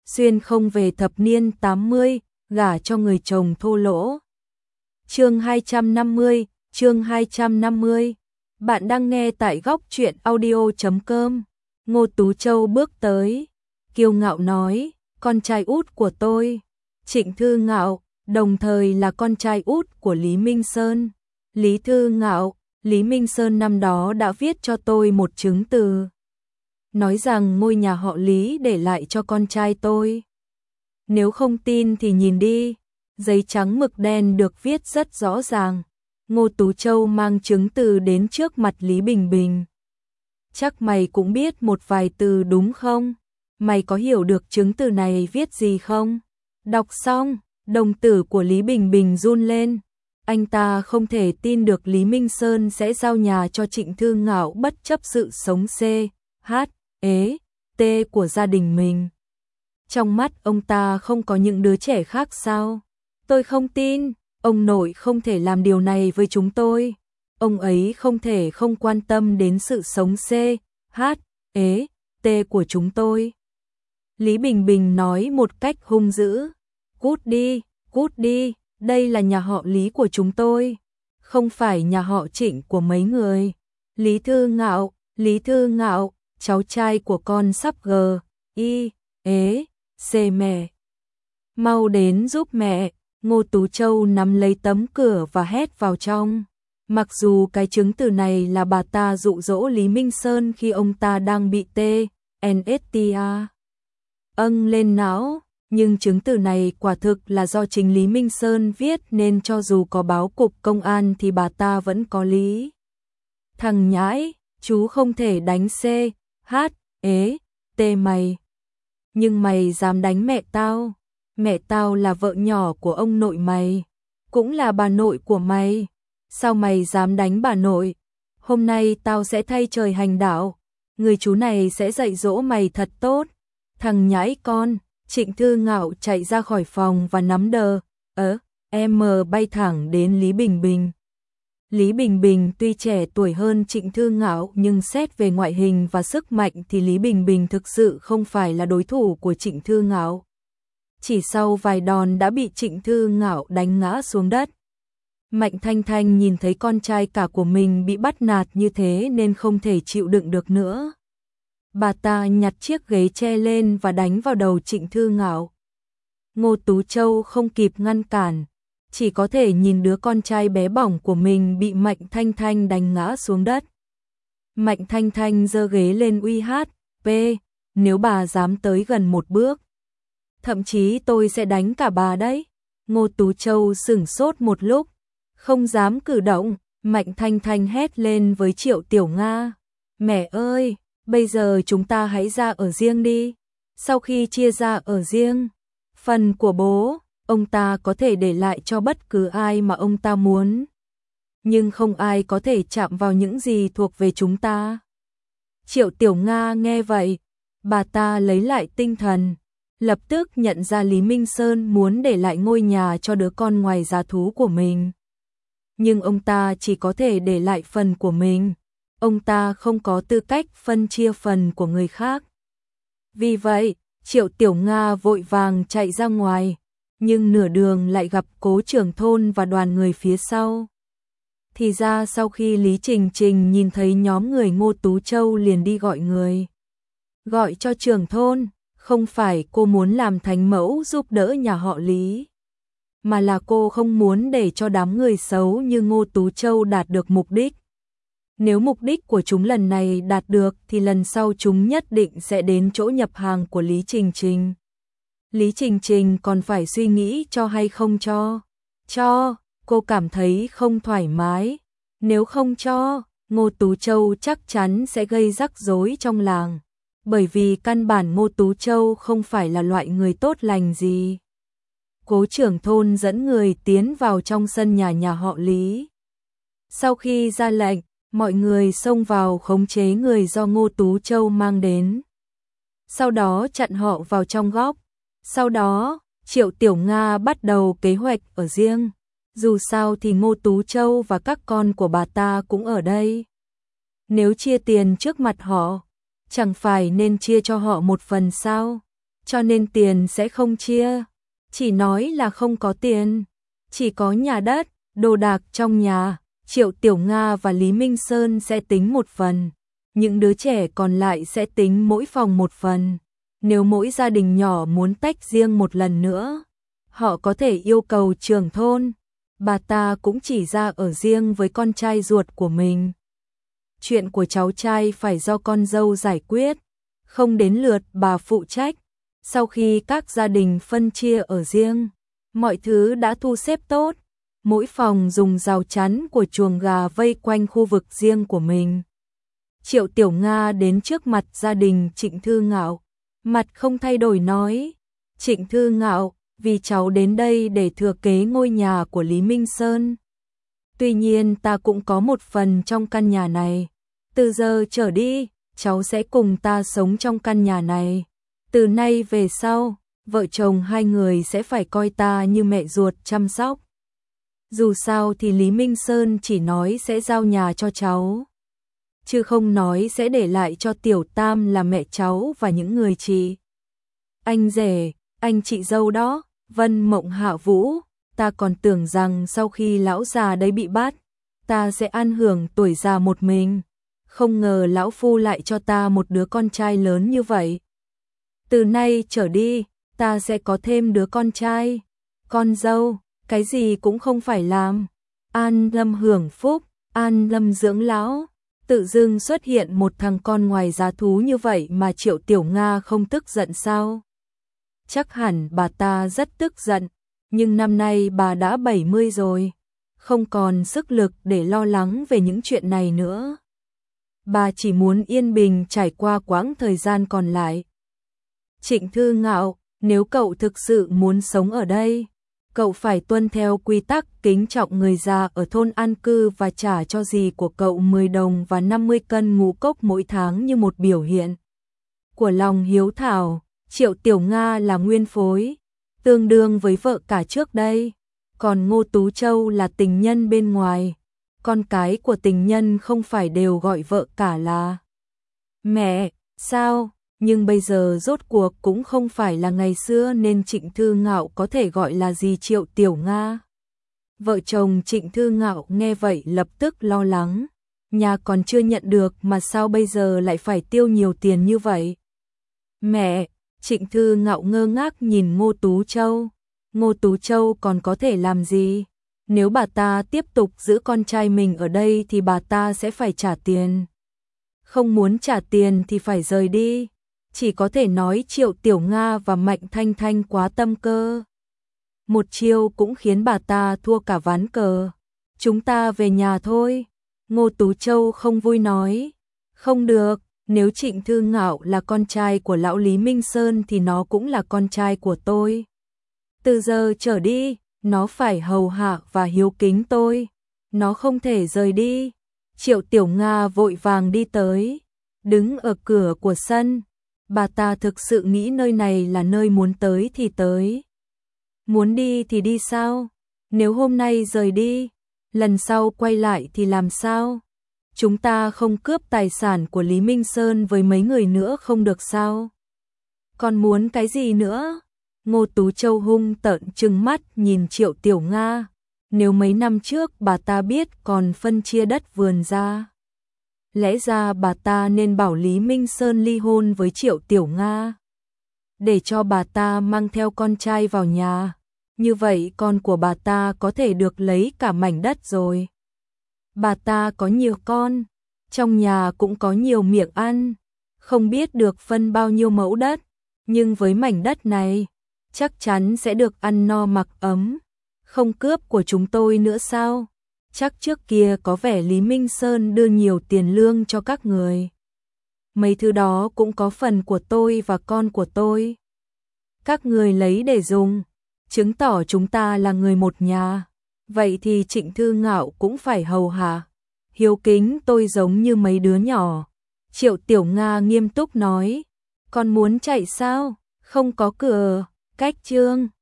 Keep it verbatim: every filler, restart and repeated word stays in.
xuyên không về thập niên tám mươi, gả cho người chồng thô lỗ. Chương hai trăm năm mươi, chương hai trăm năm mươi. Bạn đang nghe tại góc truyện audio chấm com. Ngô Tú Châu bước tới, kiêu ngạo nói, con trai út của tôi, Trịnh Thư Ngạo, đồng thời là con trai út của Lý Minh Sơn. Lý Thư Ngạo, Lý Minh Sơn năm đó đã viết cho tôi một chứng từ, nói rằng ngôi nhà họ Lý để lại cho con trai tôi. Nếu không tin thì nhìn đi, giấy trắng mực đen được viết rất rõ ràng. Ngô Tú Châu mang chứng từ đến trước mặt Lý Bình Bình. Chắc mày cũng biết một vài từ đúng không? Mày có hiểu được chứng từ này viết gì không? Đọc xong, đồng tử của Lý Bình Bình run lên. Anh ta không thể tin được Lý Minh Sơn sẽ giao nhà cho Trịnh Thư Ngạo bất chấp sự sống C, H, ế, T của gia đình mình. Trong mắt ông ta không có những đứa trẻ khác sao? Tôi không tin, ông nội không thể làm điều này với chúng tôi. Ông ấy không thể không quan tâm đến sự sống C, H, ế, T của chúng tôi. Lý Bình Bình nói một cách hung dữ. Cút đi, cút đi, đây là nhà họ Lý của chúng tôi, không phải nhà họ Trịnh của mấy người. Lý Thư Ngạo, Lý Thư Ngạo, cháu trai của con sắp g, y, ế, c mẹ. Mau đến giúp mẹ. Ngô Tú Châu nắm lấy tấm cửa và hét vào trong. Mặc dù cái chứng từ này là bà ta dụ dỗ Lý Minh Sơn khi ông ta đang bị T, en ét tê a âng lên não, nhưng chứng từ này quả thực là do chính Lý Minh Sơn viết nên cho dù có báo cục công an thì bà ta vẫn có lý. Thằng nhãi, chú không thể đánh C, H, ế, T mày. Nhưng mày dám đánh mẹ tao. Mẹ tao là vợ nhỏ của ông nội mày, cũng là bà nội của mày. Sao mày dám đánh bà nội? Hôm nay tao sẽ thay trời hành đạo. Người chú này sẽ dạy dỗ mày thật tốt. Thằng nhãi con. Trịnh Thư Ngạo chạy ra khỏi phòng và nắm đờ, ớ, em bay thẳng đến Lý Bình Bình. Lý Bình Bình tuy trẻ tuổi hơn Trịnh Thư Ngạo nhưng xét về ngoại hình và sức mạnh thì Lý Bình Bình thực sự không phải là đối thủ của Trịnh Thư Ngạo. Chỉ sau vài đòn đã bị Trịnh Thư Ngạo đánh ngã xuống đất. Mạnh Thanh Thanh nhìn thấy con trai cả của mình bị bắt nạt như thế nên không thể chịu đựng được nữa. Bà ta nhặt chiếc ghế tre lên và đánh vào đầu Trịnh Thư Ngạo. Ngô Tú Châu không kịp ngăn cản, chỉ có thể nhìn đứa con trai bé bỏng của mình bị Mạnh Thanh Thanh đánh ngã xuống đất. Mạnh Thanh Thanh giơ ghế lên uy hát, P, nếu bà dám tới gần một bước, thậm chí tôi sẽ đánh cả bà đấy. Ngô Tú Châu sửng sốt một lúc, không dám cử động. Mạnh Thanh Thanh hét lên với Triệu Tiểu Nga, mẹ ơi, bây giờ chúng ta hãy ra ở riêng đi. Sau khi chia ra ở riêng, phần của bố, ông ta có thể để lại cho bất cứ ai mà ông ta muốn. Nhưng không ai có thể chạm vào những gì thuộc về chúng ta. Triệu Tiểu Nga nghe vậy, bà ta lấy lại tinh thần, lập tức nhận ra Lý Minh Sơn muốn để lại ngôi nhà cho đứa con ngoài giá thú của mình. Nhưng ông ta chỉ có thể để lại phần của mình. Ông ta không có tư cách phân chia phần của người khác. Vì vậy, Triệu Tiểu Nga vội vàng chạy ra ngoài, nhưng nửa đường lại gặp Cố trưởng thôn và đoàn người phía sau. Thì ra sau khi Lý Trình Trình nhìn thấy nhóm người Ngô Tú Châu liền đi gọi người. Gọi cho trưởng thôn, không phải cô muốn làm thánh mẫu giúp đỡ nhà họ Lý, mà là cô không muốn để cho đám người xấu như Ngô Tú Châu đạt được mục đích. Nếu mục đích của chúng lần này đạt được thì lần sau chúng nhất định sẽ đến chỗ nhập hàng của Lý Trình Trình. Lý Trình Trình còn phải suy nghĩ cho hay không cho. Cho, cô cảm thấy không thoải mái. Nếu không cho, Ngô Tú Châu chắc chắn sẽ gây rắc rối trong làng. Bởi vì căn bản Ngô Tú Châu không phải là loại người tốt lành gì. Cố trưởng thôn dẫn người tiến vào trong sân nhà nhà họ Lý. Sau khi ra lệnh, mọi người xông vào khống chế người do Ngô Tú Châu mang đến. Sau đó chặn họ vào trong góc. Sau đó, Triệu Tiểu Nga bắt đầu kế hoạch ở riêng. Dù sao thì Ngô Tú Châu và các con của bà ta cũng ở đây. Nếu chia tiền trước mặt họ, chẳng phải nên chia cho họ một phần sao? cho nên tiền sẽ không chia. Chỉ nói là không có tiền, chỉ có nhà đất, đồ đạc trong nhà, Triệu Tiểu Nga và Lý Minh Sơn sẽ tính một phần, những đứa trẻ còn lại sẽ tính mỗi phòng một phần. Nếu mỗi gia đình nhỏ muốn tách riêng một lần nữa, họ có thể yêu cầu trưởng thôn. Bà ta cũng chỉ ra ở riêng với con trai ruột của mình. Chuyện của cháu trai phải do con dâu giải quyết, không đến lượt bà phụ trách. Sau khi các gia đình phân chia ở riêng, mọi thứ đã thu xếp tốt, mỗi phòng dùng rào chắn của chuồng gà vây quanh khu vực riêng của mình. Triệu Tiểu Nga đến trước mặt gia đình Trịnh Thư Ngạo, mặt không thay đổi nói: Trịnh Thư Ngạo, vì cháu đến đây để thừa kế ngôi nhà của Lý Minh Sơn. Tuy nhiên ta cũng có một phần trong căn nhà này. Từ giờ trở đi, cháu sẽ cùng ta sống trong căn nhà này. Từ nay về sau, vợ chồng hai người sẽ phải coi ta như mẹ ruột chăm sóc. Dù sao thì Lý Minh Sơn chỉ nói sẽ giao nhà cho cháu, chứ không nói sẽ để lại cho Tiểu Tam là mẹ cháu và những người chị anh rể, anh chị dâu đó. Vân Mộng Hạ Vũ, ta còn tưởng rằng sau khi lão già đấy bị bắt, ta sẽ ăn hưởng tuổi già một mình, không ngờ lão phu lại cho ta một đứa con trai lớn như vậy. Từ nay trở đi, ta sẽ có thêm đứa con trai, con dâu, cái gì cũng không phải làm. An Lâm hưởng phúc, An Lâm dưỡng lão. Tự dưng xuất hiện một thằng con ngoài giá thú như vậy mà Triệu Tiểu Nga không tức giận sao? Chắc hẳn bà ta rất tức giận, nhưng năm nay bà đã bảy mươi rồi, không còn sức lực để lo lắng về những chuyện này nữa. Bà chỉ muốn yên bình trải qua quãng thời gian còn lại. Trịnh Thư Ngạo, nếu cậu thực sự muốn sống ở đây, cậu phải tuân theo quy tắc kính trọng người già ở thôn an cư và trả cho dì của cậu mười đồng và năm mươi cân ngũ cốc mỗi tháng như một biểu hiện của lòng hiếu thảo. Triệu Tiểu Nga là nguyên phối, tương đương với vợ cả trước đây, còn Ngô Tú Châu là tình nhân bên ngoài. Con cái của tình nhân không phải đều gọi vợ cả là mẹ, sao? Nhưng bây giờ rốt cuộc cũng không phải là ngày xưa nên Trịnh Thư Ngạo có thể gọi là gì Triệu Tiểu Nga. Vợ chồng Trịnh Thư Ngạo nghe vậy lập tức lo lắng, nhà còn chưa nhận được mà sao bây giờ lại phải tiêu nhiều tiền như vậy? Mẹ! Trịnh Thư Ngạo ngơ ngác nhìn Ngô Tú Châu. Ngô Tú Châu còn có thể làm gì? Nếu bà ta tiếp tục giữ con trai mình ở đây thì bà ta sẽ phải trả tiền. Không muốn trả tiền thì phải rời đi. Chỉ có thể nói Triệu Tiểu Nga và Mạnh Thanh Thanh quá tâm cơ. Một chiêu cũng khiến bà ta thua cả ván cờ. Chúng ta về nhà thôi. Ngô Tú Châu không vui nói. Không được. Nếu Trịnh Thư Ngạo là con trai của lão Lý Minh Sơn thì nó cũng là con trai của tôi. Từ giờ trở đi, nó phải hầu hạ và hiếu kính tôi. Nó không thể rời đi. Triệu Tiểu Nga vội vàng đi tới, đứng ở cửa của sân. Bà ta thực sự nghĩ nơi này là nơi muốn tới thì tới. Muốn đi thì đi sao? Nếu hôm nay rời đi, lần sau quay lại thì làm sao? Chúng ta không cướp tài sản của Lý Minh Sơn với mấy người nữa không được sao? Còn muốn cái gì nữa? Ngô Tú Châu hung tợn trừng mắt nhìn Triệu Tiểu Nga. Nếu mấy năm trước bà ta biết còn phân chia đất vườn ra, lẽ ra bà ta nên bảo Lý Minh Sơn ly hôn với Triệu Tiểu Nga, để cho bà ta mang theo con trai vào nhà. Như vậy con của bà ta có thể được lấy cả mảnh đất rồi. Bà ta có nhiều con, trong nhà cũng có nhiều miệng ăn, không biết được phân bao nhiêu mẫu đất, nhưng với mảnh đất này, chắc chắn sẽ được ăn no mặc ấm. Không cướp của chúng tôi nữa sao? Chắc trước kia có vẻ Lý Minh Sơn đưa nhiều tiền lương cho các người. Mấy thứ đó cũng có phần của tôi và con của tôi. Các người lấy để dùng, chứng tỏ chúng ta là người một nhà. Vậy thì Trịnh Thư Ngạo cũng phải hầu hạ, hiếu kính tôi giống như mấy đứa nhỏ. Triệu Tiểu Nga nghiêm túc nói, con muốn chạy sao? Không có cửa, cách trương.